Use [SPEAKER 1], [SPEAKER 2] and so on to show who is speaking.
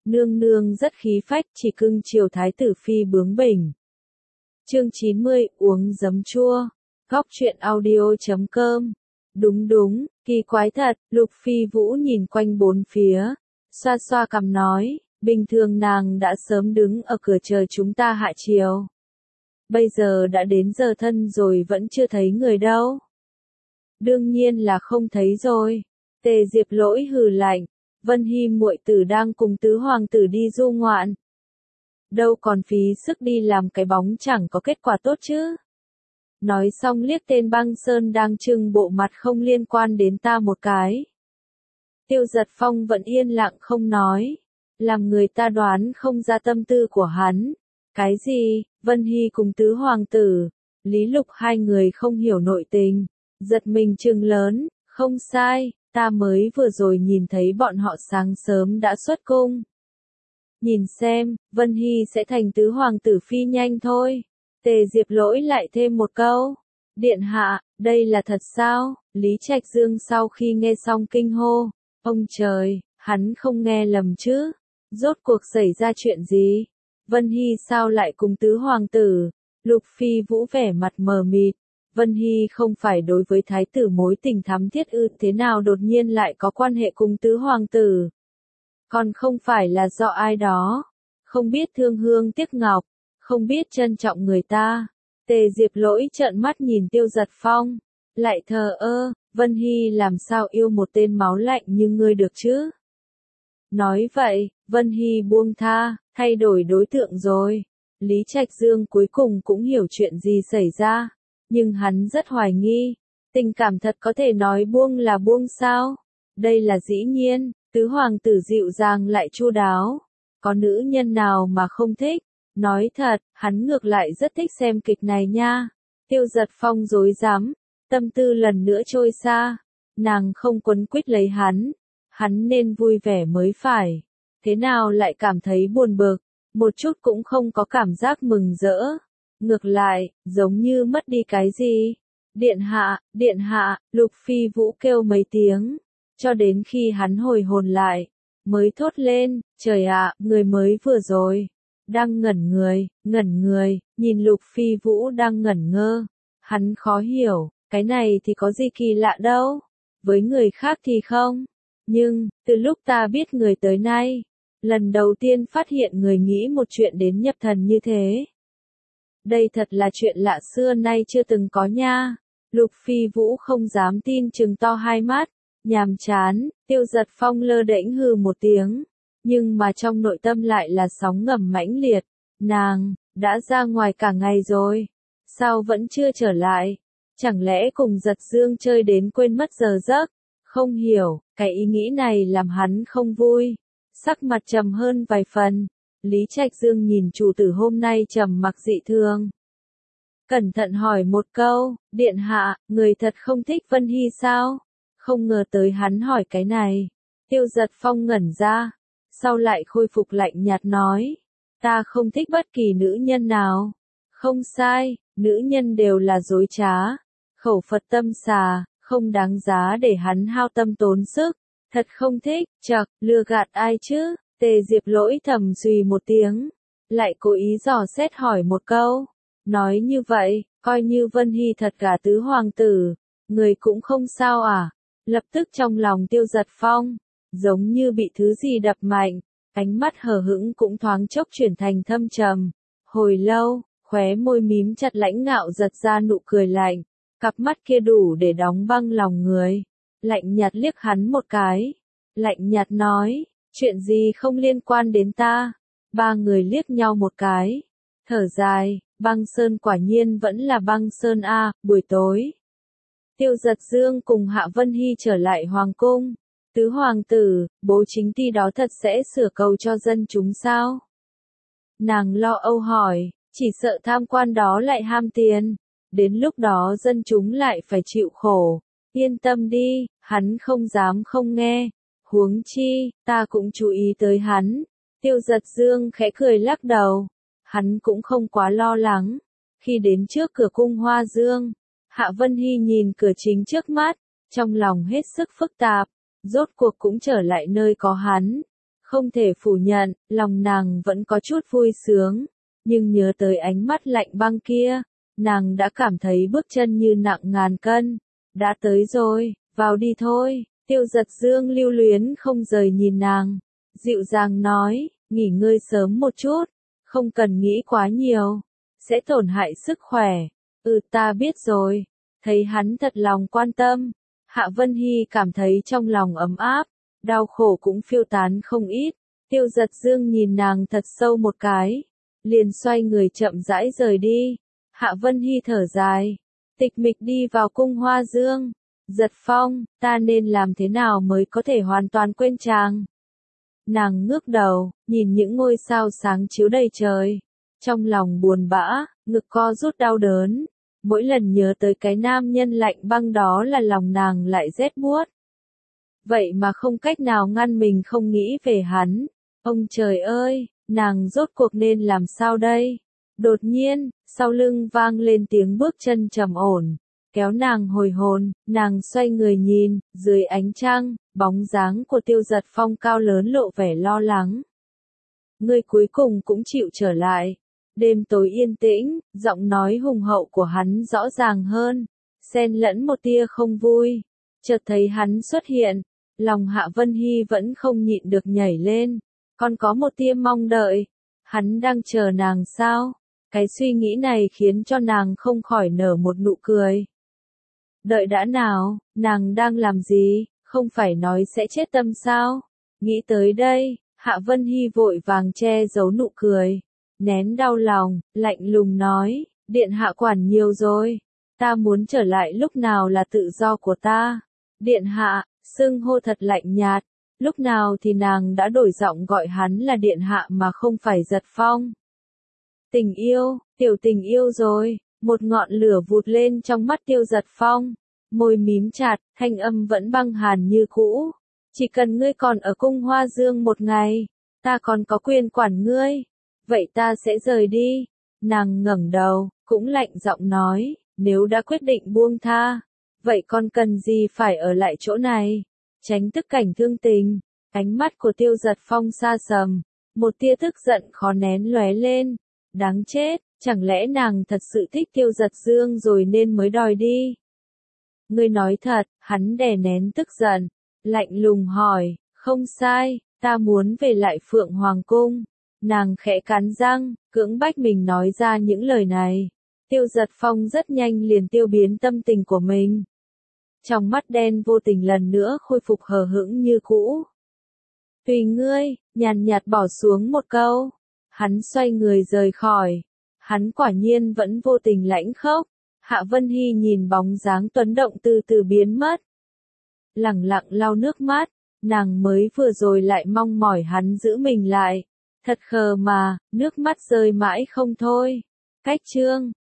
[SPEAKER 1] Nương nương rất khí phách, chỉ cưng chiều thái tử phi bướng bỉnh. Chương 90, uống giấm chua. Góc truyện audio.com. Đúng, kỳ quái thật, Lục Phi Vũ nhìn quanh bốn phía, xoa xoa cằm nói, bình thường nàng đã sớm đứng ở cửa chờ chúng ta hạ chiều. Bây giờ đã đến giờ thân rồi vẫn chưa thấy người đâu. Đương nhiên là không thấy rồi. Tề Diệp Lỗi hừ lạnh, Vân Hy muội tử đang cùng tứ hoàng tử đi du ngoạn. Đâu còn phí sức đi làm cái bóng chẳng có kết quả tốt chứ. Nói xong liếc tên Băng Sơn đang trưng bộ mặt không liên quan đến ta một cái. Tiêu Giật Phong vẫn yên lặng không nói, làm người ta đoán không ra tâm tư của hắn. Cái gì, Vân Hy cùng tứ hoàng tử, Lý Lục hai người không hiểu nội tình, giật mình trừng lớn, không sai, ta mới vừa rồi nhìn thấy bọn họ sáng sớm đã xuất cung. Nhìn xem, Vân Hy sẽ thành tứ hoàng tử phi nhanh thôi. Tề Diệp Lỗi lại thêm một câu. Điện hạ, đây là thật sao? Lý Trạch Dương sau khi nghe xong kinh hô. Ông trời, hắn không nghe lầm chứ? Rốt cuộc xảy ra chuyện gì? Vân Hy sao lại cùng tứ hoàng tử? Lục Phi Vũ vẻ mặt mờ mịt. Vân Hy không phải đối với thái tử mối tình thắm thiết ư, thế nào đột nhiên lại có quan hệ cùng tứ hoàng tử? Còn không phải là do ai đó, không biết thương hương tiếc ngọc, không biết trân trọng người ta. Tề Diệp Lỗi trợn mắt nhìn Tiêu Giật Phong, lại thờ ơ, Vân Hy làm sao yêu một tên máu lạnh như ngươi được chứ? Nói vậy, Vân Hy buông tha, thay đổi đối tượng rồi. Lý Trạch Dương cuối cùng cũng hiểu chuyện gì xảy ra, nhưng hắn rất hoài nghi, tình cảm thật có thể nói buông là buông sao? Đây là dĩ nhiên, tứ hoàng tử dịu dàng lại chu đáo, có nữ nhân nào mà không thích? Nói thật, hắn ngược lại rất thích xem kịch này nha. Tiêu Giật Phong rối rắm, tâm tư lần nữa trôi xa, nàng không quấn quýt lấy hắn nên vui vẻ mới phải. Thế nào lại cảm thấy buồn bực, một chút cũng không có cảm giác mừng rỡ. Ngược lại, giống như mất đi cái gì. Điện hạ, Lục Phi Vũ kêu mấy tiếng, cho đến khi hắn hồi hồn lại, mới thốt lên, trời ạ, người mới vừa rồi. Đang ngẩn người, nhìn Lục Phi Vũ đang ngẩn ngơ. Hắn khó hiểu, cái này thì có gì kỳ lạ đâu. Với người khác thì không. Nhưng, từ lúc ta biết người tới nay, lần đầu tiên phát hiện người nghĩ một chuyện đến nhập thần như thế. Đây thật là chuyện lạ xưa nay chưa từng có nha. Lục Phi Vũ không dám tin trừng to hai mắt, nhàm chán, Tiêu Giật Phong lơ đễnh hừ một tiếng. Nhưng mà trong nội tâm lại là sóng ngầm mãnh liệt. Nàng, đã ra ngoài cả ngày rồi. Sao vẫn chưa trở lại? Chẳng lẽ cùng Giật Dương chơi đến quên mất giờ giấc? Không hiểu, cái ý nghĩ này làm hắn không vui. Sắc mặt trầm hơn vài phần. Lý Trạch Dương nhìn chủ tử hôm nay trầm mặc dị thường. Cẩn thận hỏi một câu, điện hạ, người thật không thích Vân Hy sao? Không ngờ tới hắn hỏi cái này. Tiêu Giật Phong ngẩn ra. Sau lại khôi phục lạnh nhạt nói, ta không thích bất kỳ nữ nhân nào. Không sai, nữ nhân đều là dối trá, khẩu Phật tâm xà, không đáng giá để hắn hao tâm tốn sức. Thật không thích, chậc, lừa gạt ai chứ? Tề Diệp Lỗi thầm suy một tiếng, lại cố ý dò xét hỏi một câu. Nói như vậy, coi như Vân Hy thật cả tứ hoàng tử, người cũng không sao à? Lập tức trong lòng Tiêu Giật Phong, giống như bị thứ gì đập mạnh, ánh mắt hờ hững cũng thoáng chốc chuyển thành thâm trầm. Hồi lâu, khóe môi mím chặt lãnh ngạo giật ra nụ cười lạnh, cặp mắt kia đủ để đóng băng lòng người. Lạnh nhạt liếc hắn một cái, lạnh nhạt nói, chuyện gì không liên quan đến ta. Ba người liếc nhau một cái, thở dài, Băng Sơn quả nhiên vẫn là Băng Sơn a. Buổi tối, Tiêu Giật Dương cùng Hạ Vân Hy trở lại hoàng cung. Tứ hoàng tử, bố chính ty đó thật sẽ sửa cầu cho dân chúng sao? Nàng lo âu hỏi, chỉ sợ tham quan đó lại ham tiền, đến lúc đó dân chúng lại phải chịu khổ. Yên tâm đi, hắn không dám không nghe. Huống chi, ta cũng chú ý tới hắn. Tiêu Giật Dương khẽ cười lắc đầu. Hắn cũng không quá lo lắng. Khi đến trước cửa cung Hoa Dương, Hạ Vân Hy nhìn cửa chính trước mắt, trong lòng hết sức phức tạp. Rốt cuộc cũng trở lại nơi có hắn. Không thể phủ nhận, lòng nàng vẫn có chút vui sướng, nhưng nhớ tới ánh mắt lạnh băng kia, nàng đã cảm thấy bước chân như nặng ngàn cân. Đã tới rồi, vào đi thôi. Tiêu Giật Dương lưu luyến không rời nhìn nàng, dịu dàng nói, nghỉ ngơi sớm một chút, không cần nghĩ quá nhiều, sẽ tổn hại sức khỏe. Ta biết rồi. Thấy hắn thật lòng quan tâm, Hạ Vân Hy cảm thấy trong lòng ấm áp, đau khổ cũng phiêu tán không ít. Tiêu Giật Dương nhìn nàng thật sâu một cái, liền xoay người chậm rãi rời đi. Hạ Vân Hy thở dài, tịch mịch đi vào cung Hoa Dương. Giật Phong, ta nên làm thế nào mới có thể hoàn toàn quên chàng? Nàng ngước đầu, nhìn những ngôi sao sáng chiếu đầy trời. Trong lòng buồn bã, ngực co rút đau đớn. Mỗi lần nhớ tới cái nam nhân lạnh băng đó là lòng nàng lại rét buốt. Vậy mà không cách nào ngăn mình không nghĩ về hắn. Ông trời ơi, nàng rốt cuộc nên làm sao đây? Đột nhiên, sau lưng vang lên tiếng bước chân trầm ổn, kéo nàng hồi hồn. Nàng xoay người nhìn, dưới ánh trăng, bóng dáng của Tiêu Giật Phong cao lớn lộ vẻ lo lắng. Ngươi cuối cùng cũng chịu trở lại. Đêm tối yên tĩnh, giọng nói hùng hậu của hắn rõ ràng hơn, xen lẫn một tia không vui. Chợt thấy hắn xuất hiện, lòng Hạ Vân Hy vẫn không nhịn được nhảy lên, còn có một tia mong đợi. Hắn đang chờ nàng sao? Cái suy nghĩ này khiến cho nàng không khỏi nở một nụ cười. Đợi đã nào, nàng đang làm gì, không phải nói sẽ chết tâm sao? Nghĩ tới đây, Hạ Vân Hy vội vàng che giấu nụ cười, nén đau lòng, lạnh lùng nói, điện hạ quản nhiều rồi, ta muốn trở lại lúc nào là tự do của ta. Điện hạ, xưng hô thật lạnh nhạt, lúc nào thì nàng đã đổi giọng gọi hắn là điện hạ mà không phải Giật Phong. Tình yêu, tiểu tình yêu rồi. Một ngọn lửa vụt lên trong mắt Tiêu Giật Phong, môi mím chặt, thanh âm vẫn băng hàn như cũ. Chỉ cần ngươi còn ở cung Hoa Dương một ngày, ta còn có quyền quản ngươi. Vậy ta sẽ rời đi. Nàng ngẩng đầu, cũng lạnh giọng nói, nếu đã quyết định buông tha, vậy còn cần gì phải ở lại chỗ này, tránh tức cảnh thương tình. Ánh mắt của Tiêu Giật Phong xa sầm, một tia tức giận khó nén lóe lên. Đáng chết, chẳng lẽ nàng thật sự thích Tiêu Giật Dương rồi nên mới đòi đi? Ngươi nói thật, hắn đè nén tức giận, lạnh lùng hỏi, không sai, ta muốn về lại Phượng Hoàng Cung. Nàng khẽ cắn răng, cưỡng bách mình nói ra những lời này. Tiêu Giật Phong rất nhanh liền tiêu biến tâm tình của mình. Trong mắt đen vô tình lần nữa khôi phục hờ hững như cũ. Tùy ngươi, nhàn nhạt bỏ xuống một câu. Hắn xoay người rời khỏi. Hắn quả nhiên vẫn vô tình lãnh khốc. Hạ Vân Hy nhìn bóng dáng tuấn động từ từ biến mất. Lẳng lặng lau nước mắt, nàng mới vừa rồi lại mong mỏi hắn giữ mình lại. Thật khờ mà, nước mắt rơi mãi không thôi. Cách chương